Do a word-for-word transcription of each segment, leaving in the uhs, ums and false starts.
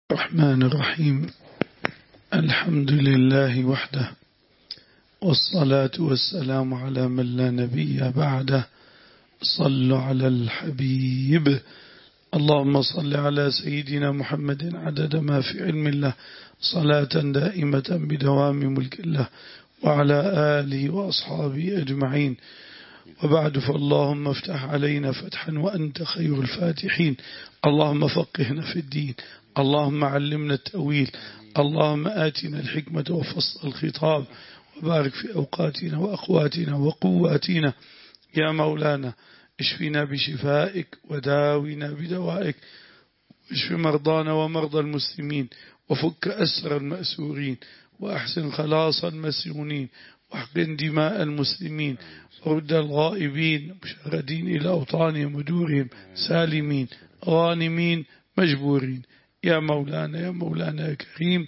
الرحمن الرحيم. الحمد لله وحده، والصلاة والسلام على من لا نبي بعده. صلوا على الحبيب. اللهم صل على سيدنا محمد عدد ما في علم الله، صلاة دائمة بدوام ملك الله، وعلى آله وأصحابه أجمعين. وبعد، فاللهم افتح علينا فتحا وأنت خير الفاتحين. اللهم فقهنا في الدين، اللهم علمنا التأويل، اللهم آتنا الحكمة وفصل الخطاب، وبارك في أوقاتنا وأقواتنا وقواتنا. يا مولانا اشفنا بشفائك وداونا بدوائك، اشف مرضانا ومرضى المسلمين، وفك أسر المأسورين، وأحسن خلاص المسجونين، واحقن دماء المسلمين، ورد الغائبين مشردين إلى أوطانهم ودورهم سالمين غانمين مجبورين. يا مولانا يا مولانا يا كريم.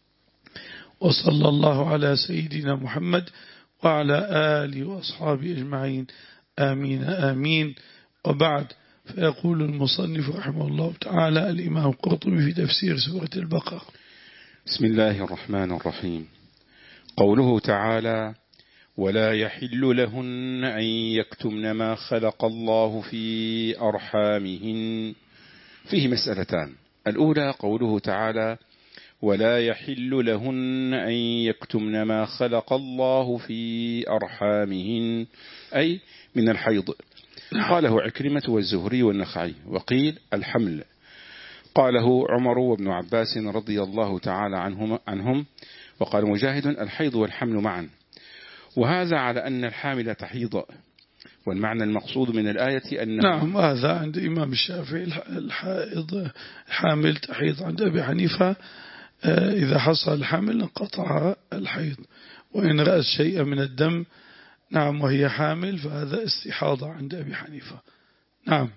وصلى الله على سيدنا محمد وعلى آله وأصحابه أجمعين، آمين آمين. وبعد، فيقول المصنف رحمه الله تعالى الإمام القرطبي في تفسير سورة البقرة: بسم الله الرحمن الرحيم. قوله تعالى: ولا يحل لهن أن يكتمن ما خلق الله في أرحامهن. فيه مسألتان. الأولى قوله تعالى: ولا يحل لهن أن يكتمن ما خلق الله في أرحامهن، أي من الحيض. قاله عكرمة والزهري والنخعي، وقيل الحمل. قاله عمر وابن عباس رضي الله تعالى عنهم, عنهم وقال مجاهد: الحيض والحمل معا. وهذا على أن الحامل تحيض، والمعنى المقصود من الآية أنه نعم، هذا عند إمام الشافعي الحائض حامل تحيض. عند أبي حنيفة إذا حصل الحمل انقطع الحيض، وإن رأت شيء من الدم نعم وهي حامل فهذا استحاضة عند أبي حنيفة. نعم.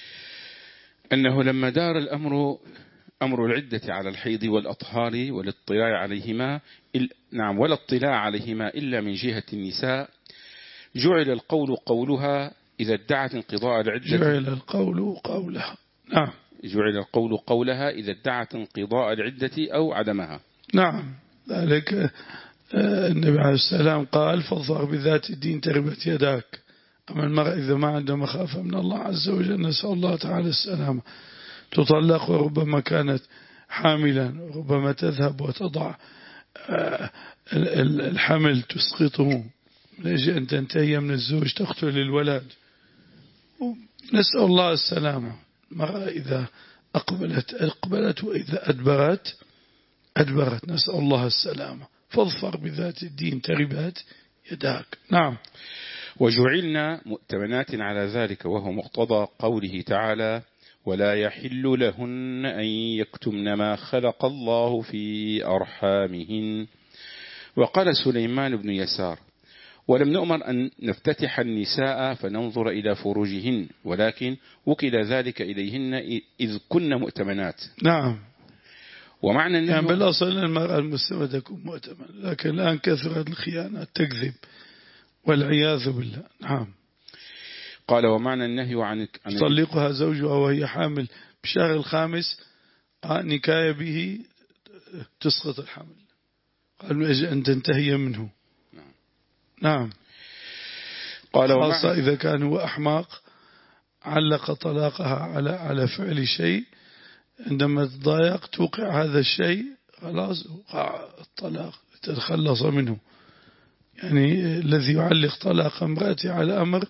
أنه لما دار الأمر أمر العدة على الحيض والأطهار والاطلاع عليهما نعم ولا اطلاع عليهما إلا من جهة النساء، جعل القول قولها إذا ادعت انقضاء العدة. جعل القول قولها. نعم. جعل القول قولها إذا ادعت انقضاء العدة أو عدمها. نعم. ذلك النبي عليه السلام قال: فاظفر بذات الدين تربت يداك. أما المرأة إذا ما عندها مخافة من الله عز وجل، نسأل الله تعالى السلامة، تطلق وربما كانت حاملا، وربما تذهب وتضع الحمل تسقطه من أجل أن تنتهي من الزوج، تقتل الولد. نسأل الله السلامة. المرأة إذا أقبلت أقبلت، وإذا أدبرت أدبرت. نسأل الله السلامة. فاظفر بذات الدين تربت يداك. نعم. وجعلنا مؤتمنات على ذلك، وهو مقتضى قوله تعالى: ولا يحل لهن أن يكتمن ما خلق الله في أرحامهن. وقال سليمان بن يسار: ولم نؤمر أن نفتتح النساء فننظر إلى فروجهن، ولكن وكل ذلك إليهن إذ كن مؤتمنات. نعم. ومعنى النهي يعني بالأصل المرأة المسلمة تكون مؤتمنة، لكن الآن كثرت الخيانات، تكذب والعياذ بالله. نعم. قال: ومعنى النهي عن طلقها زوجها وهي حامل بشهر الخامس نكاية به تسقط الحمل، قال من أجل أن تنتهي منه. نعم. نعم. قال: خاصة إذا كان هو أحمق علق طلاقها على على فعل شيء، عندما تضايق توقع هذا الشيء، خلاص وقع الطلاق، تتخلص منه. يعني الذي يعلق طلاق امرأته على أمر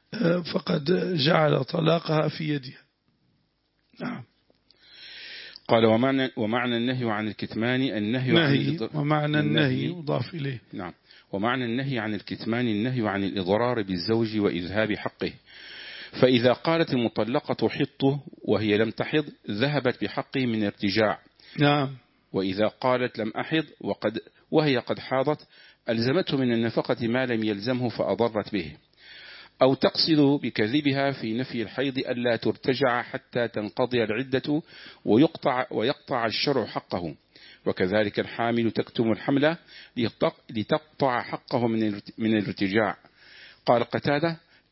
فقد جعل طلاقها في يدها. نعم. قال: ومعنى, ومعنى النهي عن الكتمان النهي نهي عن ومعنى النهي يضاف إليه. نعم. ومعنى النهي عن الكتمان النهي عن الإضرار بالزوج وإذهاب حقه. فإذا قالت المطلقة حطه وهي لم تحض، ذهبت بحقه من ارتجاع. نعم. وإذا قالت لم أحض وقد وهي قد حاضت، ألزمته من النفقة ما لم يلزمه فأضرت به. أو تقصد بكذبها في نفي الحيض ألا ترتجع حتى تنقضي العدة ويقطع, ويقطع الشرع حقه. وكذلك الحامل تكتم الحمل لتقطع حقه من الارتجاع. قال قتادة: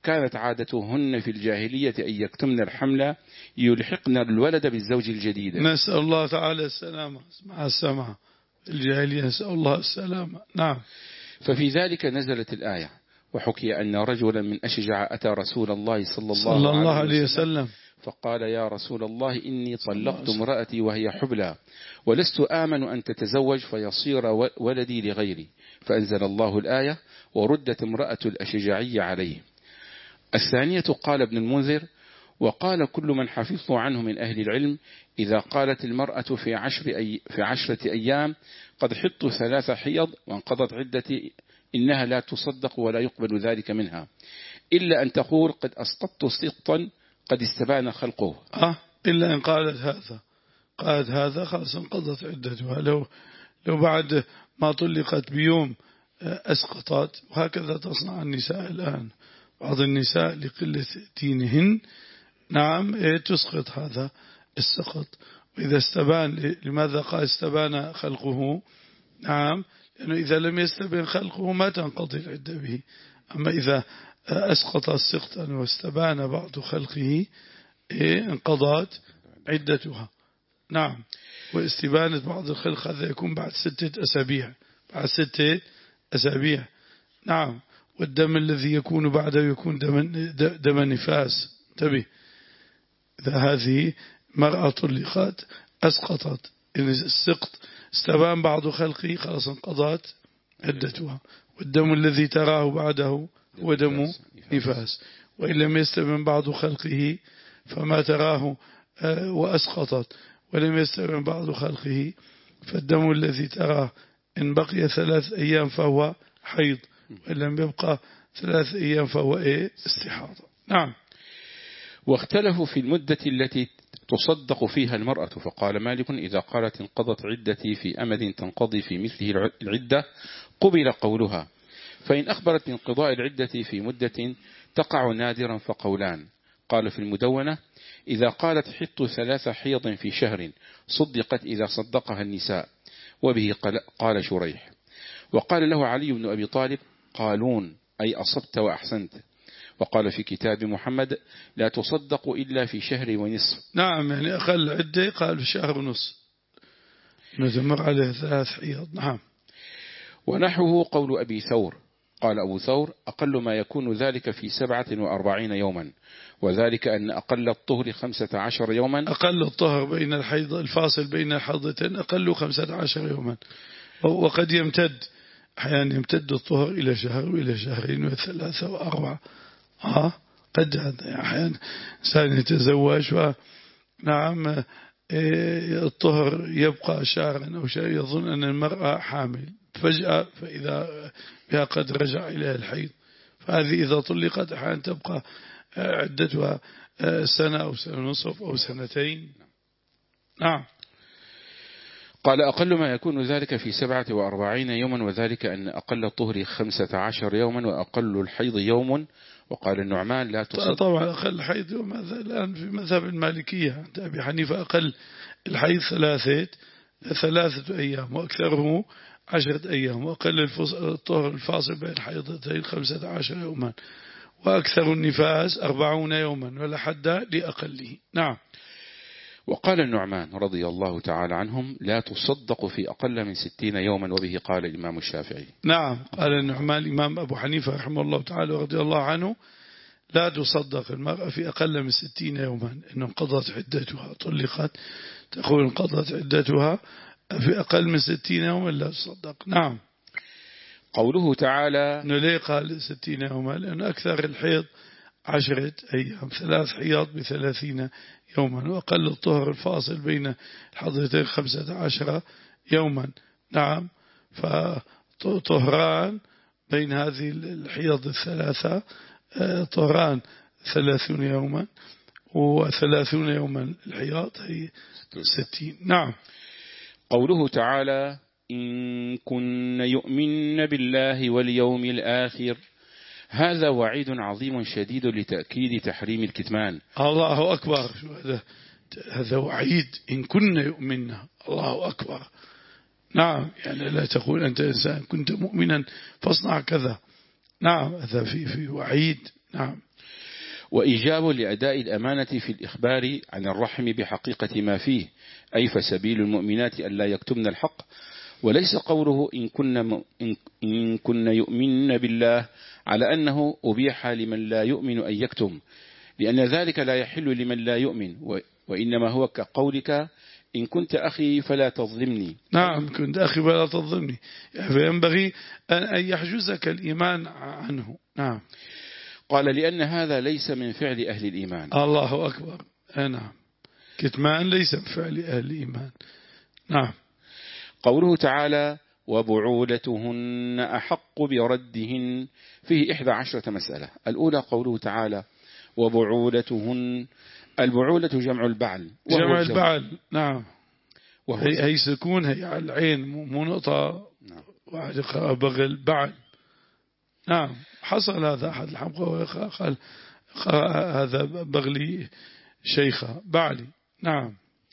كانت عادتهن في الجاهلية أن يكتمن الحمل يلحقن الولد بالزوج الجديد. نسأل الله تعالى السلامة مع السماء. الجاهلية نسأل الله السلامة. نعم. ففي ذلك نزلت الآية. وحكي أن رجلا من أشجع أتى رسول الله صلى الله, صلى الله عليه, عليه وسلم, وسلم فقال يا رسول الله إني طلقت امرأتي وهي حبلى ولست آمن أن تتزوج فيصير ولدي لغيري، فأنزل الله الآية وردت امرأة الأشجعي عليه. الثانية قال ابن المنذر وقال كل من حفظت عنه من أهل العلم إذا قالت المرأة في, عشر أي في عشرة أيام قد حطت ثلاث حيض وانقضت عدتي إنها لا تصدق ولا يقبل ذلك منها إلا أن تقول قد أسقطت سقطا قد استبان خلقه. آه إلا أن قالت هذا قالت هذا خلاص انقضت عدتها. لو لو بعد ما طلقت بيوم أسقطت، وهكذا تصنع النساء الآن. بعض النساء لقلة دينهن نعم تسقط هذا السقط. وإذا استبان، لماذا قال استبان خلقه؟ نعم لأنه إذا لم يستبن خلقه ما تنقضي العدة به. أما إذا أسقط السقطا واستبان بعض خلقه انقضت عدتها. نعم. واستبانة بعض الخلق هذا يكون بعد ستة أسابيع بعد ستة أسابيع. نعم. والدم الذي يكون بعده يكون دم, دم نفاس. انتبه، إذا هذه مرأة طلقت أسقطت السقط استبان بعض خلقه خلاص انقضت عدتها. والدم الذي تراه بعده هو دم نفاس. وإن لم يستبن بعض خلقه فما تراه وأسقطت ولم يستبن بعض خلقه فالدم الذي تراه إن بقي ثلاث أيام فهو حيض، وإن لم يبقى ثلاث أيام فهو إيه استحاضة. نعم. واختلفوا في المدة التي تصدق فيها المرأة، فقال مالك إذا قالت انقضت عدتي في أمد تنقضي في مثله العدة قبل قولها، فإن أخبرت بانقضاء العدة في مدة تقع نادرا فقولان. قال في المدونة إذا قالت حط ثلاث حيض في شهر صدقت إذا صدقها النساء، وبه قال شريح. وقال له علي بن أبي طالب قالون أي أصبت وأحسنت. وقال في كتاب محمد لا تصدق إلا في شهر ونصف. نعم يعني أقل عدة قال في شهر ونصف نتمر عليه ثلاث حيض. نعم. ونحوه قول أبي ثور قال أبو ثور أقل ما يكون ذلك في سبعة وأربعين يوما، وذلك أن أقل الطهر خمسة عشر يوما. أقل الطهر بين الحيض الفاصل بين الحيضتين أقل خمسة عشر يوما، وقد يمتد أحيانا يمتد الطهر إلى شهر وإلى شهرين وثلاثة وأربعة. آه قد أحيانا إنسان يتزوج ونعم الطهر يبقى شهرا أو شهر يظن أن المرأة حامل فجأة فإذا بها قد رجع إلى الحيض، فهذه إذا طلقت أحيانا تبقى عدتها سنة أو سنة ونصف أو سنتين. نعم. قال أقل ما يكون ذلك في سبعة وأربعين يوما، وذلك أن أقل الطهر خمسة عشر يوما وأقل الحيض يوم. وقال النعمان لا تصدق. طبعا أقل الحيض يوم، هذا الآن في مذهب المالكية عند أبي حنيفة أقل الحيض ثلاثة ثلاثة أيام وأكثره عشرة أيام، وأقل الطهر الفاصل بين الحيضتين خمسة عشر يوما، وأكثر النفاس أربعون يوما ولا حد لأقله. نعم. وقال النعمان رضي الله تعالى عنهم لا تصدق في أقل من ستين يوما، وبه قال الإمام الشافعي. نعم. قال النعمان الإمام أبو حنيفة رحمه الله تعالى ورضي الله عنه لا تصدق المرأة في أقل من ستين يوما، إن انقضت عدتها طلقت تقول انقضت عدتها في أقل من ستين يوما لا تصدق. نعم. قوله تعالى إنه ليه قال ستين يوما؟ لأن أكثر الحيض عشرة أيام، ثلاث حيض بثلاثين يوما، وأقل الطهر الفاصل بين الحضرتين خمسة عشر يوما. نعم. فطهران بين هذه الحيض الثلاثة طهران ثلاثون يوما، وثلاثون يوما الحيض هي ستين. نعم. قوله تعالى إن كن يؤمن بالله واليوم الآخر، هذا وعيد عظيم شديد لتأكيد تحريم الكتمان. الله أكبر. هذا هذا وعيد إن كنا يؤمننا. الله أكبر. نعم. يعني لا تقول أنت إنسان كنت مؤمنا فاصنع كذا. نعم. هذا في في وعيد. نعم. وإيجاب لأداء الأمانة في الإخبار عن الرحم بحقيقة ما فيه، أي فسبيل المؤمنات أن لا يكتمن الحق، وليس قوله إن كن, إن كن يؤمن بالله على أنه أبيح لمن لا يؤمن أن يكتم، لأن ذلك لا يحل لمن لا يؤمن، وإنما هو كقولك إن كنت أخي فلا تظلمني. نعم، كنت أخي فلا تظلمني، فينبغي أن يحجزك الإيمان عنه. نعم. قال لأن هذا ليس من فعل أهل الإيمان. الله أكبر. نعم، كتمان ليس من فعل أهل الإيمان. نعم. قوله تعالى وبعولتهن أحق بردهن فيه إحدى عشرة مسألة. الأولى قوله تعالى وبعولتهن، البعولة جمع البعل، جمع البعل. نعم. هي, هي سكون، هي على العين مو نقطة. نعم. بغل بعل. نعم، حصل هذا أحد الحمقى قال هذا بغلي شيخة بعلي. نعم.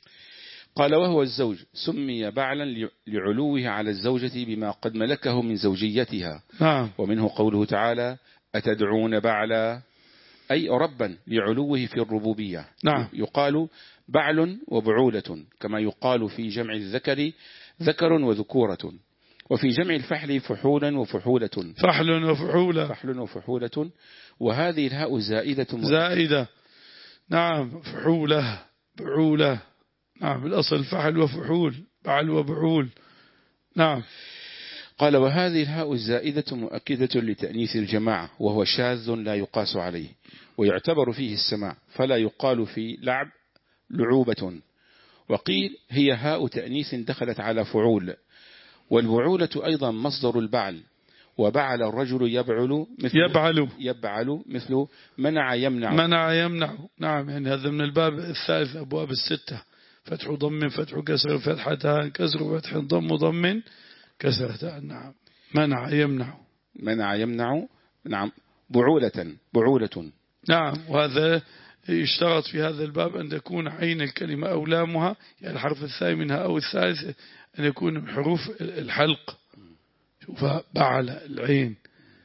قال وهو الزوج سمي بعلا لعلوه على الزوجة بما قد ملكه من زوجيتها. نعم. ومنه قوله تعالى أتدعون بعلا، أي ربا لعلوه في الربوبية. نعم. يقال بعل وبعولة، كما يقال في جمع الذكر ذكر وذكورة، وفي جمع الفحل فحولا وفحولة. فحل وفحولة. فحل وفحولة. وهذه الهاء زائدة زائدة. نعم. فحولة بعولة. نعم، الأصل فحل وفحول، بعل وبعول. نعم. قال وهذه الهاء الزائدة مؤكدة لتأنيث الجماعة، وهو شاذ لا يقاس عليه، ويعتبر فيه السماع، فلا يقال في لعب لعوبة. وقيل هي هاء تأنيث دخلت على فعول. والبعولة أيضا مصدر البعل، وبعل الرجل يبعل مثل يبعل يبعل مثل منع يمنع منع يمنع. نعم، يعني هذا من الباب الثالث أبواب الستة: فتح ضم فتح كسر فتحتان كسر فتح ضم ضم كسرتان. نعم. منع يمنع منع يمنع. نعم. بعولة بعولة. نعم. وهذا يشترط في هذا الباب أن تكون عين الكلمة أو لامها، يعني الحرف الثاني منها أو الثالث أن يكون من حروف الحلق. شوف، بعل العين،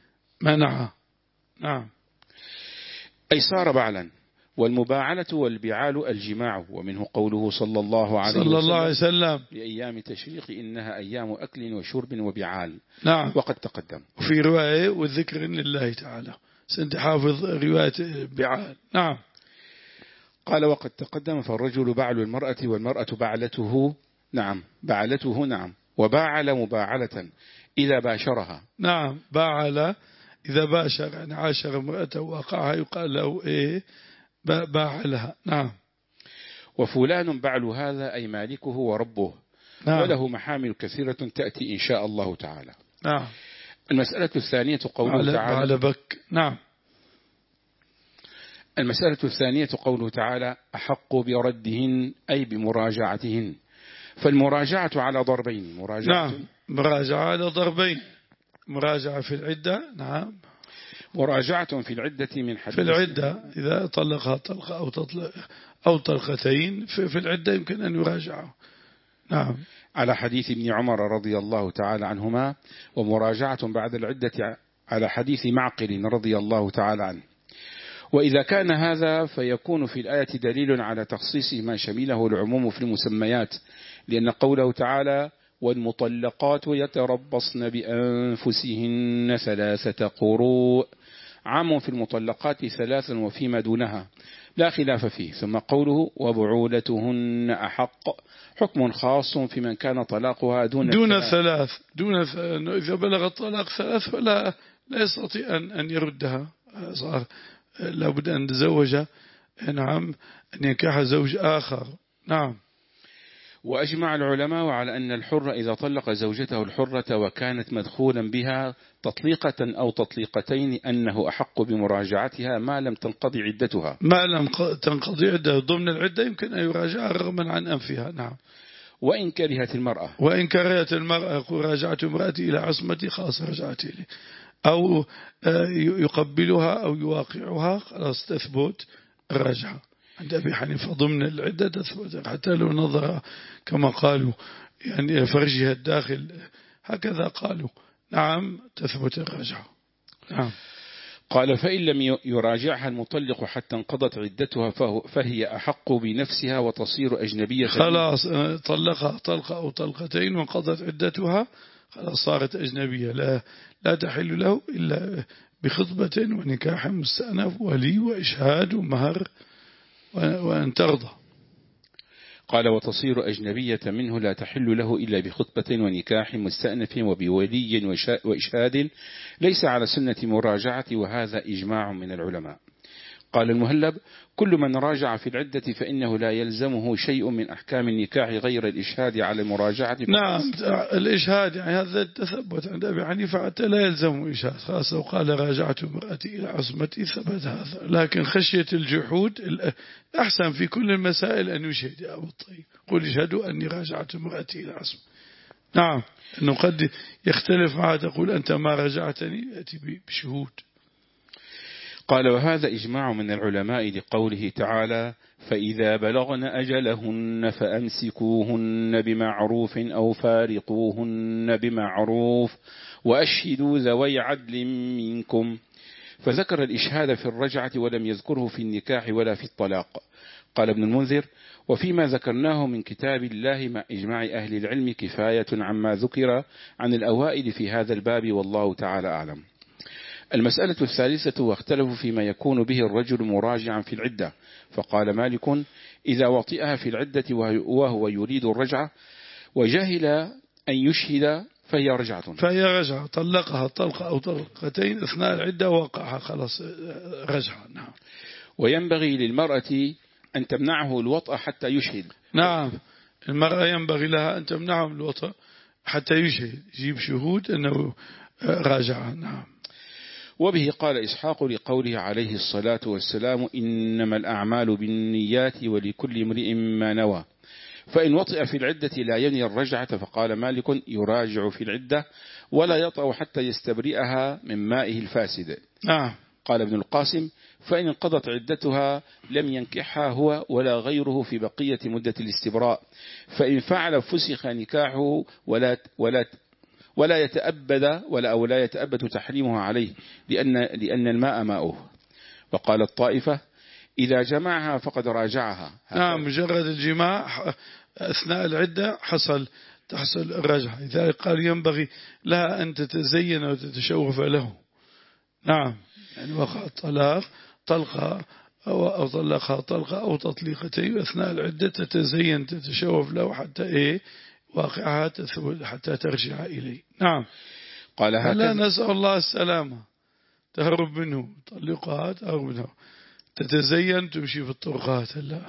منع. نعم. أي صار بعلا. والمباعلة والبعال الجماع. ومنه قوله صلى الله عليه صلى الله عليه وسلم لأيام تشريق إنها أيام أكل وشرب وبعال. نعم. وقد تقدم. وفي رواية والذكر لله تعالى، سنت حافظ رواية بعال. نعم. قال وقد تقدم. فالرجل بعل المرأة والمرأة بعلته. نعم. بعلته. نعم. وباعل مباعلة إذا باشرها. نعم. باعل إذا باشر، يعني عاشر امرأته وقعها، يقال له إيه؟ باعلها. نعم. وفلان بعل هذا أي مالكه وربه. نعم. وله محامل كثيرة تأتي إن شاء الله تعالى. نعم. المسألة الثانية قوله تعالى بك. نعم. المسألة الثانية قوله تعالى أحق بردهن، أي بمراجعتهن. فالمراجعة على ضربين. مراجعة نعم. مراجعة على ضربين: مراجعة في العدة. نعم. مراجعة في العدة من حديث في العدة إذا طلقها طلقة أو تطلق أو طلقتين في العدة يمكن أن يراجعه. نعم. على حديث ابن عمر رضي الله تعالى عنهما. ومراجعة بعد العدة على حديث معقل رضي الله تعالى عنه. وإذا كان هذا فيكون في الآية دليل على تخصيص ما شمله العموم في المسميات، لأن قوله تعالى والمطلقات يتربصن بأنفسهن ثلاثة قروء عام في المطلقات ثلاثا وفيما دونها لا خلاف فيه. ثم قوله وبعولتهن أحق حكم خاص في من كان طلاقها دون دون الثلاث. دون إذا بلغ الطلاق ثلاث فلا لا يستطيع أن أن يردها، صار لابد أن تزوج. نعم. أن ينكح زوج آخر. نعم. وأجمع العلماء على أن الحر إذا طلق زوجته الحرة وكانت مدخولا بها تطليقة أو تطليقتين أنه أحق بمراجعتها ما لم تنقضي عدتها. ما لم تنقضي عدتها ضمن العدة يمكن أن يراجعها رغما عن أنفها. نعم. وإن كرهت المرأة وإن كرهت المرأة يقول راجعت امرأتي إلى عصمتي، خلاص رجعت لي. أو يقبلها أو يواقعها، خلاص تثبت الرجعة. عند أبي حنيفة ضمن العدة تثبت، حتى لو نظر كما قالوا يعني فرجها الداخل، هكذا قالوا. نعم. تثبت الرجعة. نعم. قال فإن لم يراجعها المطلق حتى انقضت عدتها فهي أحق بنفسها وتصير أجنبية. خلاص طلقها طلقة أو طلقتين وانقضت عدتها خلاص صارت أجنبية، لا, لا تحل له إلا بخطبة ونكاح مستأنف ولي وإشهاد ومهر وأن ترضى. قال وتصير أجنبية منه لا تحل له إلا بخطبة ونكاح مستأنف وبولي وإشهاد ليس على سنة مراجعة، وهذا إجماع من العلماء. قال المهلب كل من راجع في العدة فإنه لا يلزمه شيء من أحكام النكاح غير الإشهاد على المراجعة. نعم الإشهاد يعني هذا التثبت عند أبي حنيفة حتى لا يلزمه إشهاد، خاصة وقال راجعت امرأتي إلى عصمتي ثبت هذا، لكن خشية الجحود أحسن في كل المسائل أن يشهد يا أبو الطيب، قل اشهدوا أني راجعت امرأتي إلى عصمتي. نعم أنه قد يختلف معها تقول أنت ما راجعتني يأتي بشهود. قال وهذا إجماع من العلماء لقوله تعالى فإذا بلغن أجلهن فأمسكوهن بمعروف أو فارقوهن بمعروف وأشهدوا ذوي عدل منكم، فذكر الإشهاد في الرجعة ولم يذكره في النكاح ولا في الطلاق. قال ابن المنذر وفيما ذكرناه من كتاب الله مع إجماع أهل العلم كفاية عما ذكر عن الأوائل في هذا الباب، والله تعالى أعلم. المسألة الثالثة واختلفوا فيما يكون به الرجل مراجعا في العدة، فقال مالك إذا وطئها في العدة وهو يريد الرجعة وجهل أن يشهد فهي رجعة فهي رجعة طلقها طلقة أو طلقتين أثناء العدة وقعها خلاص رجعة. نعم. وينبغي للمرأة أن تمنعه الوطأ حتى يشهد. نعم المرأة ينبغي لها أن تمنعه الوطأ حتى يشهد، يجيب شهود أنه راجعة. نعم. وبه قال إسحاق لقوله عليه الصلاة والسلام إنما الأعمال بالنيات ولكل امرئ ما نوى، فإن وطئ في العدة لا ينوي الرجعة، فقال مالك يراجع في العدة ولا يطأ حتى يستبرئها من مائه الفاسد. نعم. قال ابن القاسم فإن انقضت عدتها لم ينكحها هو ولا غيره في بقية مدة الاستبراء، فإن فعل فسخ نكاحه ولا ولا ولا يتأبد ولا أو لا يتأبد تحريمها عليه لأن لأن الماء ماؤه. وقال الطائفة إذا جمعها فقد راجعها. نعم مجرد الجماع أثناء العدة حصل تحصل الرجعة، لذلك قال ينبغي لها أن تتزين وتتشوف له. نعم يعني وقع الطلاق طلقة أو طلقها طلقة أو تطليقتين أثناء العدة تتزين تتشوف له حتى إيه واقعها تثبت حتى ترجع إليه. نعم. قال لا نسأل الله السلامة، تهرب منه طلقها تهرب منه تتزين تمشي في الطرقات. لا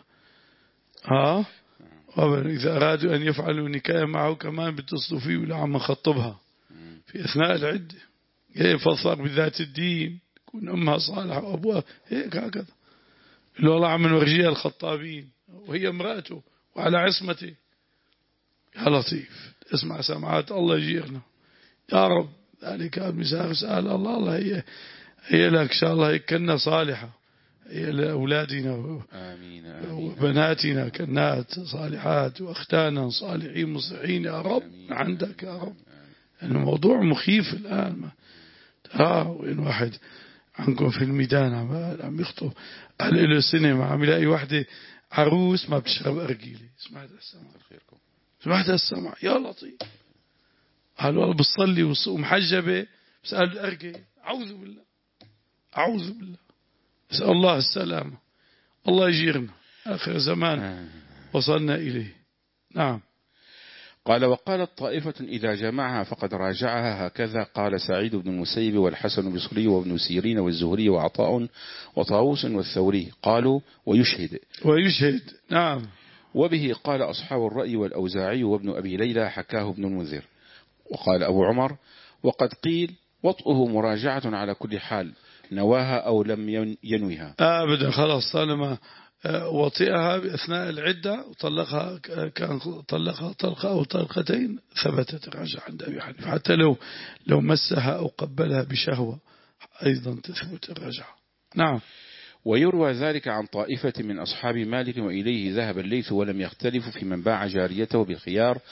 ها إذا أرادوا أن يفعلوا نكاية معه كمان بيتصلوا فيه ولا عم خطبها في أثناء العدة، فصار بذات الدين يكون أمها صالحة وأبوها هيك هكذا، اللي والله عم نورجيها الخطابين وهي امرأته وعلى عصمته. يا لطيف اسمع سمعات الله يجيرنا يا رب. ذلك المساء سأل الله الله هي هي لك إن شاء الله كنا صالحة، هي لأولادنا آمين وبناتنا كنات صالحات وأختانا صالحين مصلحين يا رب. آمين عندك يا رب. يعني الموضوع مخيف الآن. ها وين واحد عنكم في الميدان عم يخطب قال له سينما عم يلاقي واحدة عروس ما بتشرب أرجيلة. سمعت السمع سمعت السمع يا لطيف. قال والله بتصلي ومحجبة بسأل الأرجل. أعوذ بالله أعوذ بالله أسأل الله السلامة. الله يجيرنا آخر زمان وصلنا إليه. نعم. قال وقالت طائفة إذا جمعها فقد راجعها، هكذا قال سعيد بن المسيب والحسن البصري وابن سيرين والزهري وعطاء وطاووس والثوري قالوا ويشهد ويشهد. نعم. وبه قال أصحاب الرأي والأوزاعي وابن أبي ليلى حكاه ابن المنذر. وقال أبو عمر وقد قيل وطئه مراجعة على كل حال نواها أو لم ينويها أبدا خلاص طالما وطئها أثناء العدة وطلقها كان طلقها طلقة أو طلقتين ثبتت الرجعة عند أبي حنيفة، حتى لو لو مسها أو قبلها بشهوة أيضا تثبت الرجعة. نعم. ويروى ذلك عن طائفة من أصحاب مالك وإليه ذهب الليث ولم يختلف في من باع جاريته بالخيار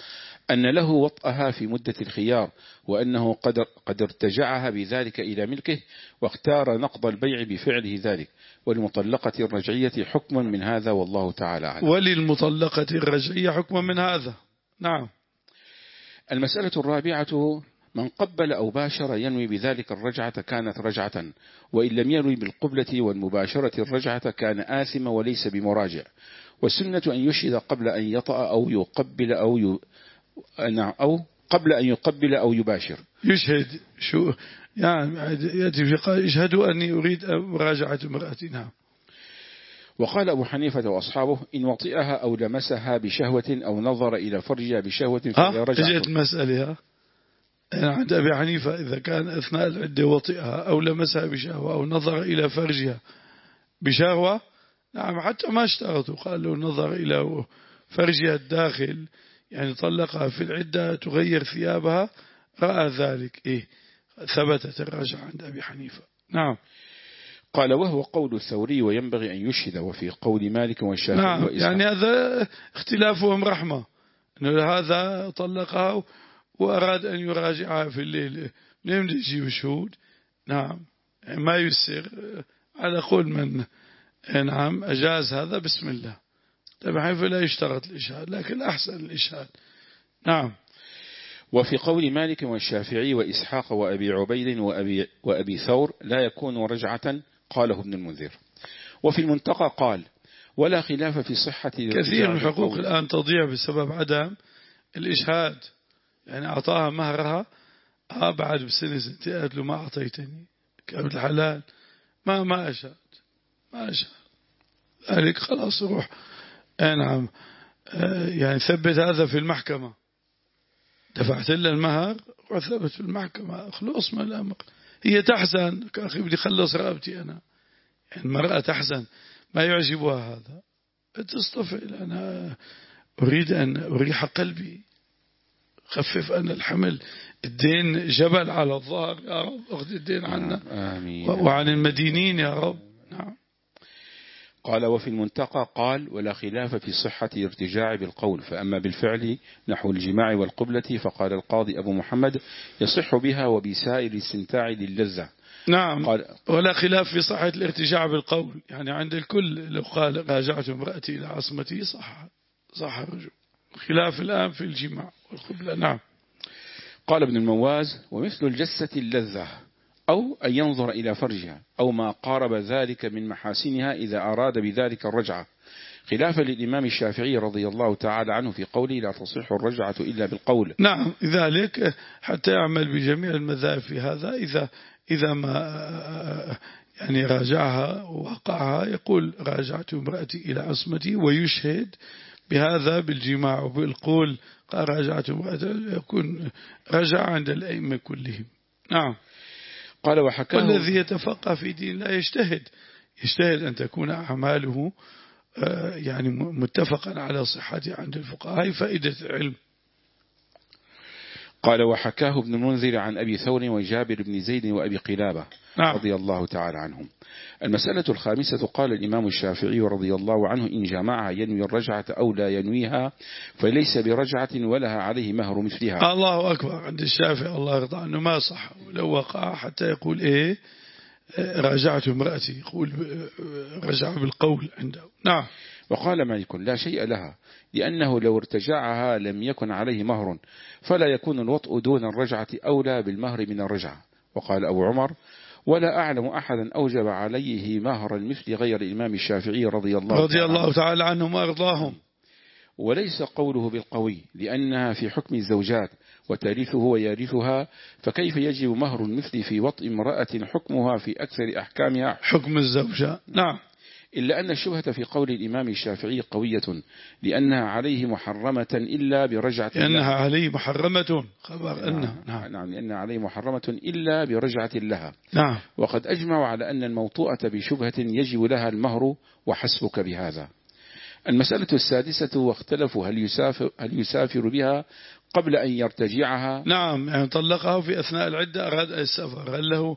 أن له وطئها في مدة الخيار، وأنه قد قد ارتجعها بذلك إلى ملكه، واختار نقض البيع بفعله ذلك. وللمطلقة الرجعية حكم من هذا، والله تعالى أعلم. وللمطلقة الرجعية حكم من هذا. نعم. المسألة الرابعة: من قبل أو باشر ينوي بذلك الرجعة كانت رجعة، وإن لم ينوي بالقبلة والمباشرة الرجعة كان آثم وليس بمراجع. والسنة أن يشهد قبل أن يطأ أو يقبل أو ي... أو قبل أن يقبل أو يباشر. يشهد شو يعني يأتي في قال يشهدوا أني أريد مراجعة امرأتي. نعم. وقال أبو حنيفة وأصحابه: إن وطئها أو لمسها بشهوة أو نظر إلى فرجها بشهوة فهي رجعة. اجت مسألة عند أبي حنيفة إذا كان أثناء العدة وطئها أو لمسها بشهوة أو نظر إلى فرجها بشهوة، نعم، حتى ما اشترطوا، قالوا نظر إلى فرجها الداخل يعني طلقها في العدة تغير ثيابها، رأى ذلك، إيه، ثبتت الرجعة عند أبي حنيفة. نعم. قال: وهو قول الثوري وينبغي أن يشهد. وفي قول مالك والشافعي نعم، وإسحاق. يعني هذا اختلافهم رحمة، أنه هذا طلقها وأراد أن يراجعها في الليل، لم يجيب شهود. نعم، ما يسر على قول من نعم أجاز هذا بسم الله، طبعا فلا يشترط الإشهاد، لكن أحسن الإشهاد. نعم. وفي قول مالك والشافعي وإسحاق وأبي عبيد وأبي, وأبي ثور لا يكون رجعة، قاله ابن المنذر. وفي المنتقى قال: ولا خلاف في صحة. كثير من الحقوق الآن تضيع بسبب عدم الإشهاد، يعني أعطاها مهرها آه بعد بسنة سنتين قالت له ما أعطيتني كابن الحلال، ما ما أشهد ما أشهد ذلك، خلاص روح. نعم، آه يعني ثبت هذا في المحكمة، دفعت لها المهر وثبت في المحكمة، خلص من الأمر. هي تحزن كأخي بدي خلص رقبتي أنا، يعني المرأة تحزن ما يعجبها هذا، تصطفل، أنا أريد أن أريح قلبي، خفف أنا الحمل، الدين جبل على الظهر يا رب، أخذ الدين عنا وعن المدينين يا رب. نعم. قال: وفي المنتقى قال: ولا خلاف في صحة ارتجاع بالقول، فأما بالفعل نحو الجماع والقبلة فقال القاضي أبو محمد: يصح بها وبسائر الاستمتاع للذة. نعم. قال: ولا خلاف في صحة الارتجاع بالقول، يعني عند الكل لو قال راجعت امرأتي إلى عصمتي صح صح الرجوع، خلاف الآن في الجماع والقبلة. نعم. قال ابن المواز: ومثل الجسة اللذة، أو أن ينظر إلى فرجها أو ما قارب ذلك من محاسنها إذا أراد بذلك الرجعة، خلافا للإمام الشافعي رضي الله تعالى عنه في قوله: لا تصح الرجعة إلا بالقول. نعم، ذلك حتى يعمل بجميع المذاهب في هذا، إذا إذا ما يعني راجعها ووقعها يقول راجعت امرأتي إلى عصمتي، ويشهد بهذا بالجماع وبالقول قال راجعت امرأتي، يكون رجع عند الأئمة كلهم. نعم. قال: وحكاه والذي يتفقه في دين لا يجتهد، يجتهد أن تكون أعماله يعني متفقا على صحتها عند الفقهاء، فائدة العلم. قال: وحكاه ابن المنذر عن أبي ثور وجابر بن زيد وأبي قلابة نعم. رضي الله تعالى عنهم. المسألة الخامسة: قال الإمام الشافعي رضي الله عنه: إن جمعها ينوي الرجعة أو لا ينويها فليس برجعة ولها عليه مهر مثلها. الله أكبر. عند الشافعي الله يرضى عنه ما صح، لو وقع حتى يقول إيه راجعت امرأتي، يقول رجع بالقول عنده. نعم. وقال مالك: لا شيء لها، لأنه لو ارتجعها لم يكن عليه مهر، فلا يكون الوطء دون الرجعة أولى بالمهر من الرجعة. وقال أبو عمر: ولا أعلم أحدا أوجب عليه مهر المثل غير الإمام الشافعي رضي الله رضي الله تعالى عنهم وأرضاهم. وليس قوله بالقوي، لأنها في حكم الزوجات وترثه ويرثها، فكيف يجب مهر المثل في وطء امرأة حكمها في أكثر أحكامها حكم الزوجة. نعم. إلا أن الشبهة في قول الإمام الشافعي قوية، لأنها عليه محرمة إلا برجعة لأنها عليه محرمة خبر أنها. نعم. نعم، لأنها عليه محرمة إلا برجعة لها. نعم. وقد أجمعوا على أن الموطوءة بشبهة يجب لها المهر، وحسبك بهذا. المسألة السادسة: واختلفوا هل يسافر, هل يسافر بها قبل أن يرتجعها. نعم، يعني طلقها في أثناء العدة أراد السفر، هل له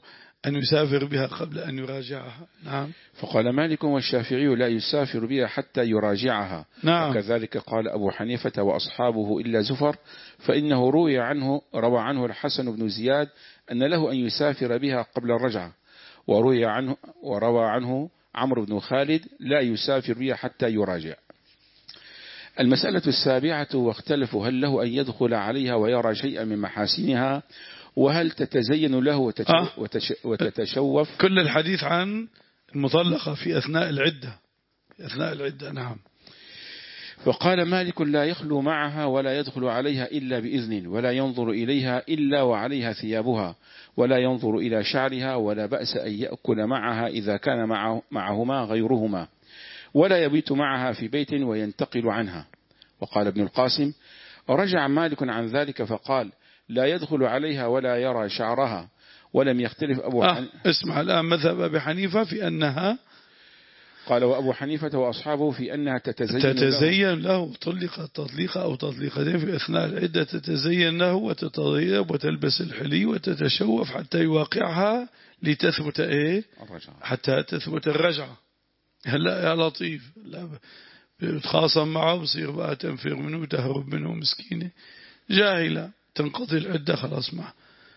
أن يسافر بها قبل أن يراجعها. نعم. فقال مالك والشافعي لا يسافر بها حتى يراجعها. نعم. وكذلك قال أبو حنيفة وأصحابه إلا زفر، فإنه روي عنه روى عنه الحسن بن زياد أن له أن يسافر بها قبل الرجعة، وروي عنه وروى عنه عمرو بن خالد لا يسافر بها حتى يراجع. المسألة السابعة، واختلفوا هل له أن يدخل عليها ويرى شيئا من محاسنها، وهل تتزين له آه. وتتشوف. كل الحديث عن المطلقة في أثناء العدة في أثناء العدة. نعم. فقال مالك لا يخلو معها ولا يدخل عليها إلا بإذن، ولا ينظر إليها إلا وعليها ثيابها، ولا ينظر إلى شعرها، ولا بأس أن يأكل معها إذا كان معه معهما غيرهما، ولا يبيت معها في بيت وينتقل عنها. وقال ابن القاسم رجع مالك عن ذلك فقال لا يدخل عليها ولا يرى شعرها. ولم يختلف أبو آه. حنيفة. اسمع الآن مذهب أبي حنيفة في أنها قال وأبو حنيفة وأصحابه في أنها تتزين, تتزين له, له طلقت تطليقة أو تطليقتين في أثناء العدة، تتزين له وتتطيب وتلبس الحلي وتتشوف حتى يواقعها لتثبت إيه الرجعة. حتى تثبت الرجعة. هلا يا لطيف لا بتخاصم معه بصير بقى تنفر منه وتهرب منه مسكينة جاهلة، تنقضي العدة خلاص معه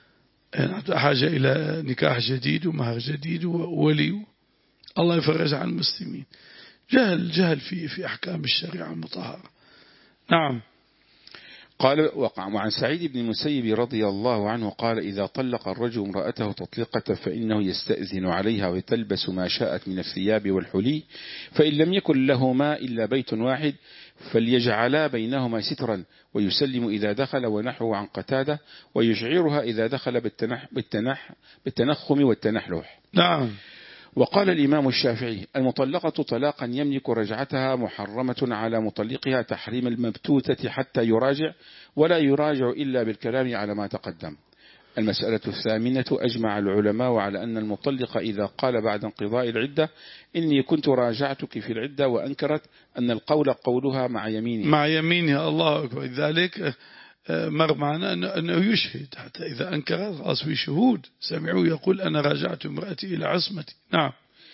حاجة إلى نكاح جديد ومهر جديد وولي. الله يفرج عن المسلمين. جهل جهل في في أحكام الشريعة المطهرة. نعم. قال وقع وعن سعيد بن المسيب رضي الله عنه قال إذا طلق الرجل امرأته تطلقة فإنه يستأذن عليها وتلبس ما شاءت من الثياب والحلي، فإن لم يكن لهما إلا بيت واحد فليجعلا بينهما سترا، ويسلم إذا دخل ونحوه عن قتادة، ويشعرها إذا دخل بالتنح بالتنح بالتنخم والتنحلح. نعم. وقال الإمام الشافعي المطلقة طلاقا يملك رجعتها محرمة على مطلقها تحريم المبتوتة حتى يراجع، ولا يراجع إلا بالكلام على ما تقدم. المسألة الثامنة أجمع العلماء على أن المطلق إذا قال بعد انقضاء العدة إني كنت راجعتك في العدة وأنكرت أن القول قولها مع يمينها مع يمينها. الله أكبر. ذلك مر معنا أنه يشهد حتى إذا أنكر خلاص في شهود سمعوا يقول أنا راجعت امرأتي إلى عصمتي. نعم.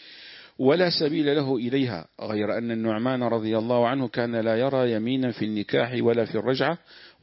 ولا سبيل له إليها، غير أن النعمان رضي الله عنه كان لا يرى يمينا في النكاح ولا في الرجعة،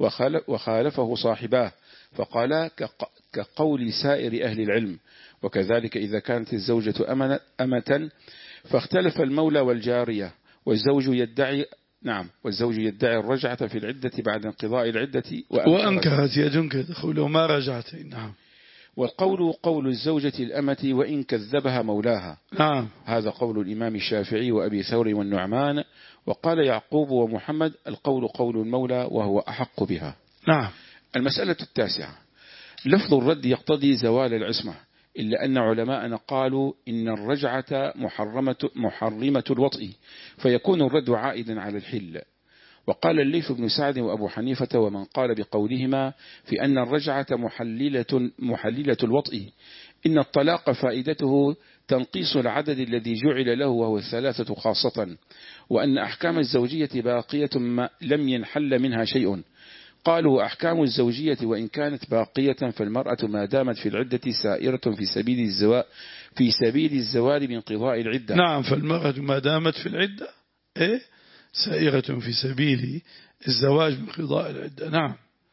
وخالفه صاحباه فقال كقول سائر أهل العلم. وكذلك إذا كانت الزوجة أمة فاختلف المولى والجارية، والزوج يدعي نعم والزوج يدعي الرجعة في العدة بعد انقضاء العدة وأنكرت يدنك دخوله ما رجعت. نعم. والقول قول الزوجة الأمة وإن كذبها مولاها. نعم. هذا قول الإمام الشافعي وأبي ثور والنعمان. وقال يعقوب ومحمد القول قول المولى وهو أحق بها. نعم. المسألة التاسعة لفظ الرد يقتضي زوال العصمة، إلا أن علماءنا قالوا إن الرجعة محرمة, محرمة الوطء، فيكون الرد عائدا على الحل. وقال الليث بن سعد وأبو حنيفة ومن قال بقولهما في أن الرجعة محللة, محللة الوطء، إن الطلاق فائدته تنقيص العدد الذي جعل له وهو الثلاثة خاصة، وأن أحكام الزوجية باقية ما لم ينحل منها شيء. قالوا أحكام الزوجية وإن كانت باقية فالمرأة ما دامت في العدة سائرة في سبيل الزواج في سبيل الزواج بانقضاء العدة. نعم. فالمرأة ما دامت في العدة إيه سائرة في سبيل الزواج بانقضاء العدة. نعم.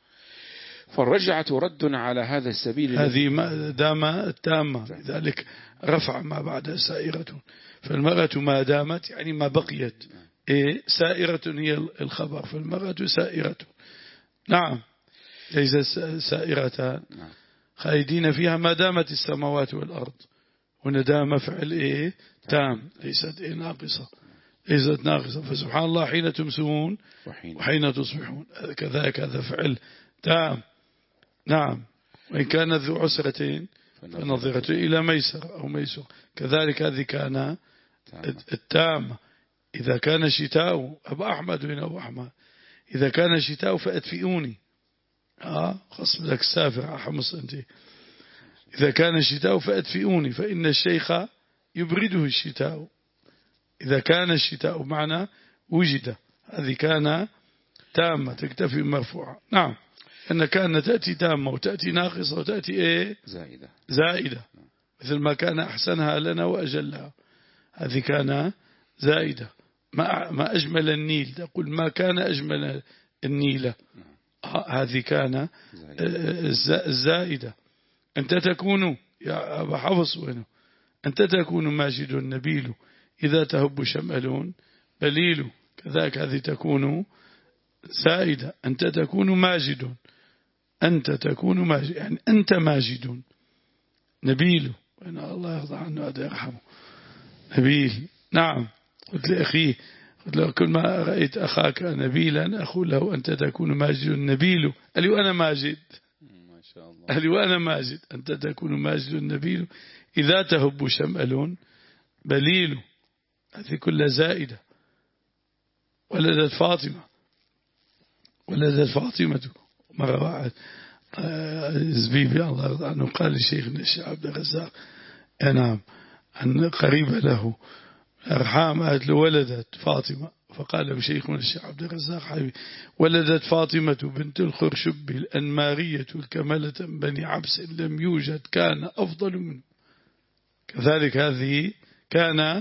فالرجعة رد على هذا السبيل هذه ما دام التامة، لذلك رفع ما بعد سائرة. فالمرأة ما دامت يعني ما بقيت إيه سائرة هي الخبر، فالمرأة سائرة. نعم. ليس سائرتان خالدين فيها ما دامت السماوات والأرض. وندام فعل إيه تام، ليست إيه ناقصة ليست ناقصة. فسبحان الله حين تمسون وحين تصبحون كذلك هذا فعل تام. نعم. وإن كانت ذو عسرة فنظرة إلى ميسر أو ميسر، كذلك هذه كان التام. إذا كان الشتاء أبا أحمد وين أبو أحمد إذا كان الشتاء فأدفئوني آه خصم لك السافر حمص أنت. إذا كان الشتاء فأدفئوني فإن الشيخ يبرده الشتاء. إذا كان الشتاء معنا وجد، هذه كان تامة تكتفي مرفوعة. نعم. أن كان تأتي تامة وتأتي ناقصة وتأتي إيه زائدة. زائدة. مثل ما كان أحسنها لنا وأجلها، هذه كان زائدة. ما ما أجمل النيل، تقول ما كان أجمل النيل، هذه كان الزائدة. أنت تكون يا أبا حفص وينه، أنت تكون ماجد نبيل إذا تهب شمالون بليل، كذلك هذه تكون زائدة. أنت تكون ماجد، أنت تكون ماجد يعني أنت ماجد نبيل، وإن الله يرضى عنه هذا يرحمه نبيل. نعم، قلت لأخيه قلت له كل ما رأيت أخاك نبيلا أقول له أنت تكون ماجد نبيل، قال لي وأنا ماجد، ما شاء الله، قال لي وأنا ماجد، أنت تكون ماجد نبيل إذا تهب شمأل بليل، هذه كلها زائدة. ولدت فاطمة ولدت فاطمة مرة واحد زبيبي الله يرضى عنه قال لشيخنا الشيخ عبد الرزاق نعم أن قريبة له أرحام قالت له ولدت فاطمة، فقال له شيخنا الشيخ عبد الرزاق حبيبي ولدت فاطمة بنت الخرشب الأنمارية الكملة بني عبس لم يوجد كان أفضل منه، كذلك هذه كان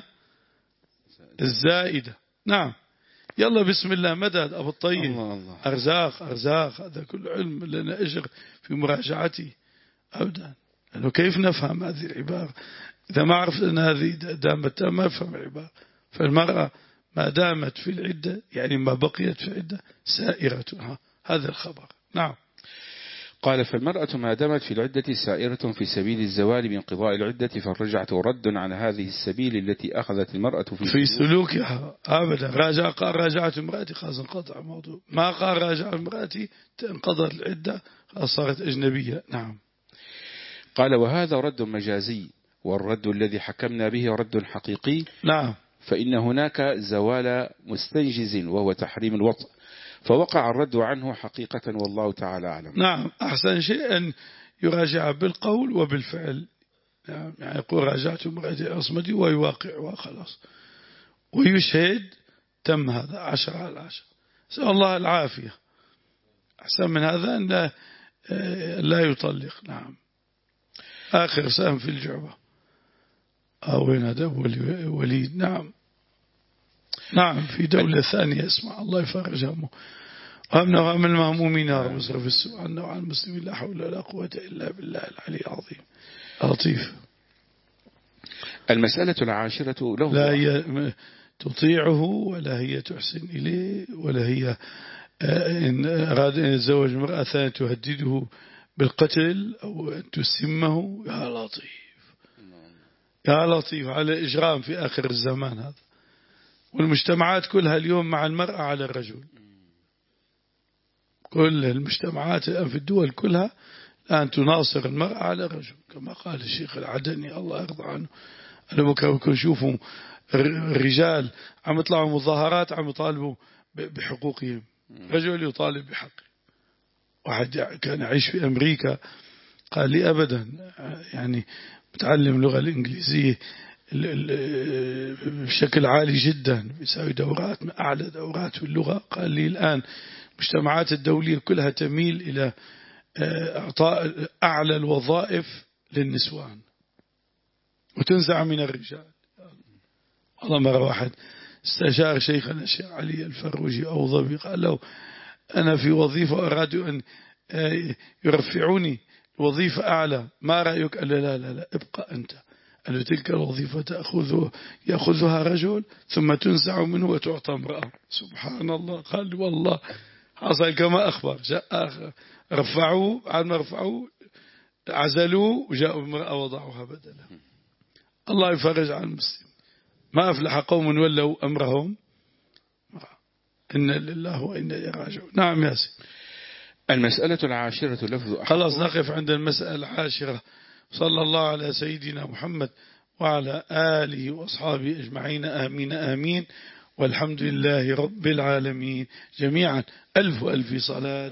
الزائدة. نعم، يلا بسم الله مدد أبو الطيب. الله الله. أرزاق أرزاق، هذا كل علم لنا أجر في مراجعته أبدا. لأنه كيف نفهم هذه العبارة إذا ما عرفت أن هذه دامت ما أفهم العبارة. فالمرأة ما دامت في العدة يعني ما بقيت في العدة سائرتها، هذا الخبر. نعم. قال فالمرأة ما دامت في العدة سائرة في سبيل الزوال بانقضاء العدة، فالرجعة رد عن هذه السبيل التي أخذت المرأة في, في سلوكها أبدا. راجع قال راجعت امرأتي خلاص انقطع الموضوع، ما قال راجع امرأتي انقضت العدة صارت أجنبية. نعم. قال وهذا رد مجازي، والرد الذي حكمنا به رد حقيقي. نعم. فإن هناك زوال مستنجز وهو تحريم الوطء، فوقع الرد عنه حقيقة والله تعالى أعلم. نعم، أحسن شيء أن يراجع بالقول وبالفعل. نعم، يعني يقول راجعت امرأتي عصمتي ويواقع وخلاص ويشهد، تم هذا عشر على عشر. سأل الله العافية. أحسن من هذا أن لا, لا يطلق. نعم. آخر سهم في الجعبة وين هذا وليد. نعم نعم، في دولة ثانية اسمع الله يفرج همه وأمنا وأمن المهمومين يا رب اصرف السوء عنا وعن المسلمين، لا حول ولا قوة إلا بالله العلي العظيم لطيف. المسألة العاشرة له لا هي تطيعه ولا هي تحسن إليه ولا هي إن أراد أن يتزوج امرأة ثانية تهدده بالقتل أو أن تسمه. يا لطيف يا لطيف على إجرام في آخر الزمان هذا. والمجتمعات كلها اليوم مع المرأة على الرجل، كل المجتمعات في الدول كلها الآن تناصر المرأة على الرجل، كما قال الشيخ العدني الله يرضى عنه. أنا كنت أشوفوا الرجال عم يطلعوا مظاهرات عم يطالبوا بحقوقهم، رجل يطالب بحقه. واحد كان يعيش في أمريكا قال لي أبدا يعني متعلم اللغة الإنجليزية بشكل عالي جدا، بيساوي دورات من أعلى دورات في اللغة. قال لي الآن المجتمعات الدولية كلها تميل إلى إعطاء أعلى الوظائف للنسوان وتنزع من الرجال. والله مرة واحد استشار شيخنا الشيخ علي الفروجي أو ضبي قال له أنا في وظيفة أرادوا أن يرفعوني وظيفة أعلى، ما رأيك؟ قال لا لا لا ابقى أنت. قال له تلك الوظيفة تأخذ يأخذها رجل ثم تنزع منه وتعطى امرأة. سبحان الله. قال والله حصل كما أخبر، جاء رفعوه، بعد ما رفعوه عزلوه وجاءوا امرأة وضعوها بدله. الله يفرج عن المسلم. ما أفلح قوم ولوا أمرهم إن لله وإنا إليه راجعون. نعم ياسين. المسألة العاشرة لفظ خلاص نقف عند المسألة العاشرة. صلى الله على سيدنا محمد وعلى آله وأصحابه أجمعين آمين آمين، والحمد لله رب العالمين جميعا. ألف ألف صلاة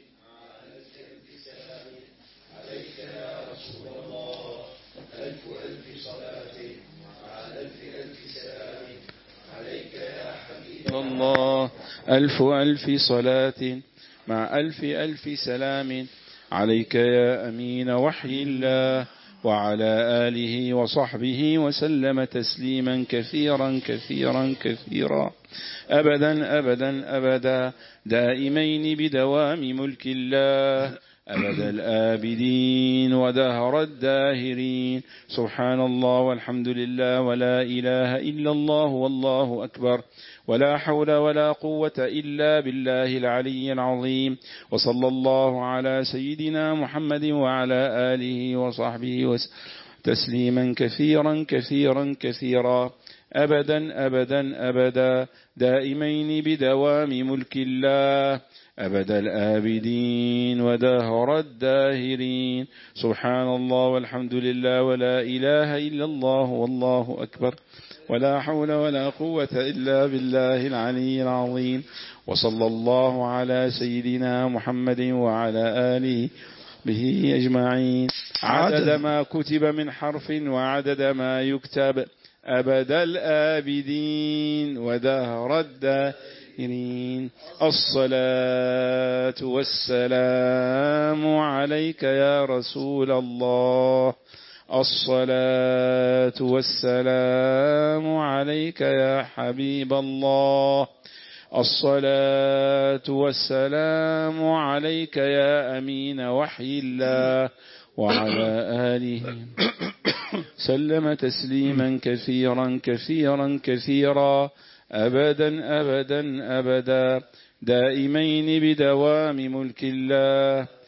الله. ألف ألف صلاة مع ألف ألف سلام عليك يا أمين وحي الله وعلى آله وصحبه وسلم تسليما كثيرا كثيرا كثيرا أبدا أبدا أبدا دائمين بدوام ملك الله أبد الآبدين ودهر الداهرين. سبحان الله والحمد لله ولا إله إلا الله والله أكبر ولا حول ولا قوة إلا بالله العلي العظيم. وصلى الله على سيدنا محمد وعلى آله وصحبه وسلم تسليما كثيرا كثيرا كثيرا أبدا أبدا أبدا دائمين بدوام ملك الله أبد الآبدين ودهر الداهرين. سبحان الله والحمد لله ولا إله إلا الله والله أكبر ولا حول ولا قوة إلا بالله العلي العظيم. وصلى الله على سيدنا محمد وعلى آله به أجمعين عدد ما كتب من حرف وعدد ما يكتب أبد الآبدين ودهر الداهرين. الصلاة والسلام عليك يا رسول الله الصلاة والسلام عليك يا حبيب الله الصلاة والسلام عليك يا أمين وحي الله وعلى آله سلم تسليما كثيرا كثيرا كثيرا أبدا أبدا أبدا دائمين بدوام ملك الله